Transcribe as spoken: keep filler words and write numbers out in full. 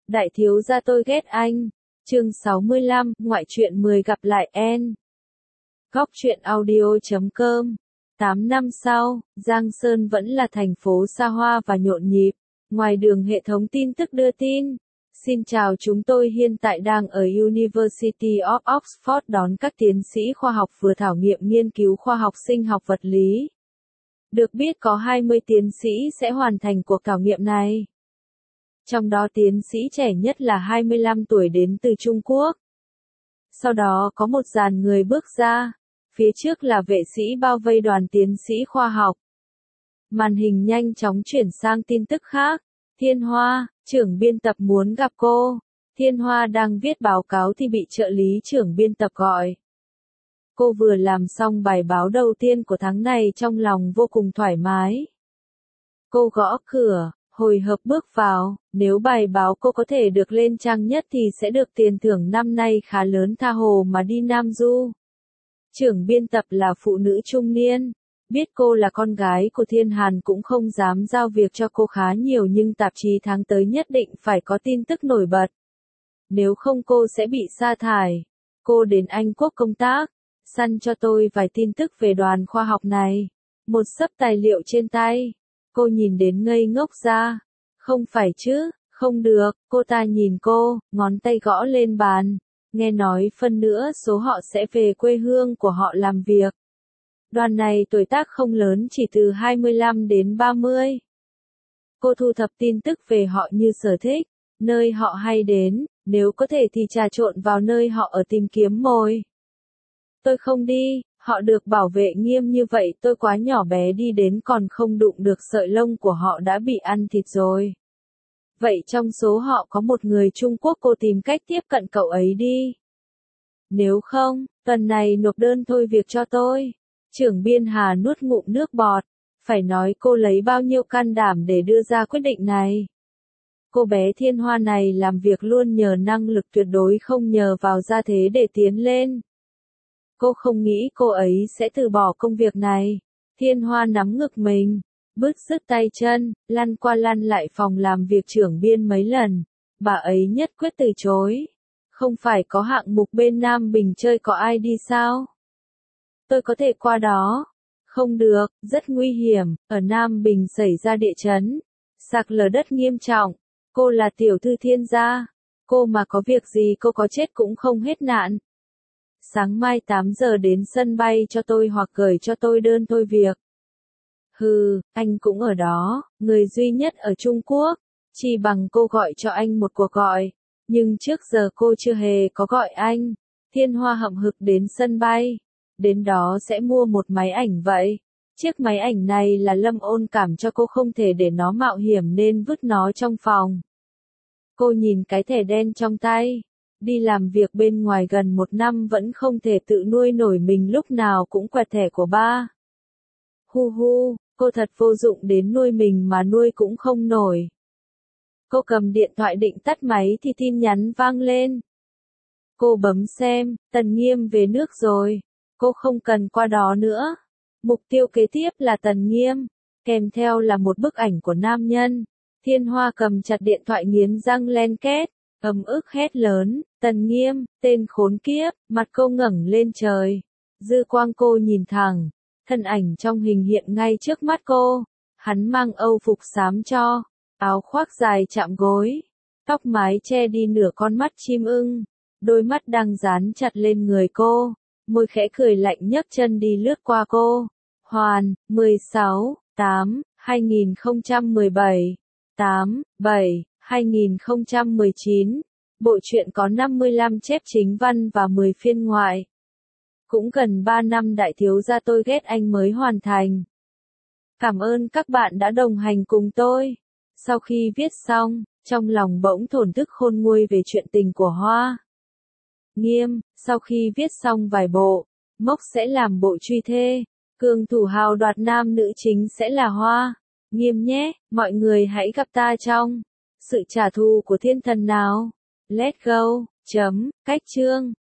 Đại thiếu gia tôi ghét anh. Chương sáu mươi lăm, ngoại truyện mười gặp lại N. Góc truyện audio chấm com. tám năm sau, Giang Sơn vẫn là thành phố xa hoa và nhộn nhịp. Ngoài đường hệ thống tin tức đưa tin. Xin chào, chúng tôi hiện tại đang ở University of Oxford đón các tiến sĩ khoa học vừa thảo nghiệm nghiên cứu khoa học sinh học vật lý. Được biết có hai mươi tiến sĩ sẽ hoàn thành cuộc khảo nghiệm này. Trong đó tiến sĩ trẻ nhất là hai mươi lăm tuổi đến từ Trung Quốc. Sau đó có một dàn người bước ra. Phía trước là vệ sĩ bao vây đoàn tiến sĩ khoa học. Màn hình nhanh chóng chuyển sang tin tức khác. Thiên Hoa, trưởng biên tập muốn gặp cô. Thiên Hoa đang viết báo cáo thì bị trợ lý trưởng biên tập gọi. Cô vừa làm xong bài báo đầu tiên của tháng này trong lòng vô cùng thoải mái. Cô gõ cửa, hồi hộp bước vào, nếu bài báo cô có thể được lên trang nhất thì sẽ được tiền thưởng năm nay khá lớn, tha hồ mà đi Nam Du. Trưởng biên tập là phụ nữ trung niên. Biết cô là con gái của Thiên Hàn cũng không dám giao việc cho cô khá nhiều, nhưng tạp chí tháng tới nhất định phải có tin tức nổi bật. Nếu không cô sẽ bị sa thải. Cô đến Anh Quốc công tác, săn cho tôi vài tin tức về đoàn khoa học này. Một xấp tài liệu trên tay. Cô nhìn đến ngây ngốc ra. Không phải chứ, không được, cô ta nhìn cô, ngón tay gõ lên bàn. Nghe nói phân nữa số họ sẽ về quê hương của họ làm việc. Đoàn này tuổi tác không lớn, chỉ từ hai mươi lăm đến ba mươi. Cô thu thập tin tức về họ như sở thích, nơi họ hay đến, nếu có thể thì trà trộn vào nơi họ ở tìm kiếm mồi. Tôi không đi, họ được bảo vệ nghiêm như vậy, tôi quá nhỏ bé đi đến còn không đụng được sợi lông của họ đã bị ăn thịt rồi. Vậy trong số họ có một người Trung Quốc, cô tìm cách tiếp cận cậu ấy đi. Nếu không, tuần này nộp đơn thôi việc cho tôi. Trưởng biên Hà nuốt ngụm nước bọt. Phải nói cô lấy bao nhiêu can đảm để đưa ra quyết định này. Cô bé Thiên Hoa này làm việc luôn nhờ năng lực, tuyệt đối không nhờ vào gia thế để tiến lên. Cô không nghĩ cô ấy sẽ từ bỏ công việc này. Thiên Hoa nắm ngực mình, bứt rứt tay chân, lăn qua lăn lại phòng làm việc trưởng biên mấy lần. Bà ấy nhất quyết từ chối. Không phải có hạng mục bên Nam Bình chơi có ai đi sao? Tôi có thể qua đó. Không được, rất nguy hiểm, ở Nam Bình xảy ra địa chấn. Sạt lở đất nghiêm trọng. Cô là tiểu thư Thiên gia. Cô mà có việc gì cô có chết cũng không hết nạn. Sáng mai tám giờ đến sân bay cho tôi hoặc gửi cho tôi đơn thôi việc. Hừ, anh cũng ở đó, người duy nhất ở Trung Quốc. Chỉ bằng cô gọi cho anh một cuộc gọi. Nhưng trước giờ cô chưa hề có gọi anh. Thiên Hoa hậm hực đến sân bay. Đến đó sẽ mua một máy ảnh vậy. Chiếc máy ảnh này là Lâm Ôn cảm cho cô, không thể để nó mạo hiểm nên vứt nó trong phòng. Cô nhìn cái thẻ đen trong tay. Đi làm việc bên ngoài gần một năm vẫn không thể tự nuôi nổi mình, lúc nào cũng quẹt thẻ của ba. Hu hu, cô thật vô dụng, đến nuôi mình mà nuôi cũng không nổi. Cô cầm điện thoại định tắt máy thì tin nhắn vang lên. Cô bấm xem, Tần Nghiêm về nước rồi. Cô không cần qua đó nữa. Mục tiêu kế tiếp là Tần Nghiêm. Kèm theo là một bức ảnh của nam nhân. Thiên Hoa cầm chặt điện thoại nghiến răng len két. Ấm ức hét lớn, Tần Nghiêm, tên khốn kiếp, mặt cô ngẩng lên trời. Dư quang cô nhìn thẳng. Thân ảnh trong hình hiện ngay trước mắt cô. Hắn mang âu phục xám cho. Áo khoác dài chạm gối. Tóc mái che đi nửa con mắt chim ưng. Đôi mắt đang dán chặt lên người cô. Môi khẽ cười lạnh nhấc chân đi lướt qua cô. Hoàn, mười sáu, tám, hai nghìn không trăm mười bảy. tám, bảy, hai nghìn không trăm mười chín. Bộ truyện có năm mươi lăm chép chính văn và mười phiên ngoại. Cũng gần ba năm Đại thiếu gia tôi ghét anh mới hoàn thành. Cảm ơn các bạn đã đồng hành cùng tôi. Sau khi viết xong, trong lòng bỗng thổn thức khôn nguôi về chuyện tình của Hoa Nghiêm. Sau khi viết xong vài bộ, Mốc sẽ làm bộ truy thê. Cường thủ hào đoạt nam nữ chính sẽ là Hoa Nghiêm nhé. Mọi người hãy gặp ta trong sự trả thù của thiên thần nào. Let's go. Chấm. Cách chương.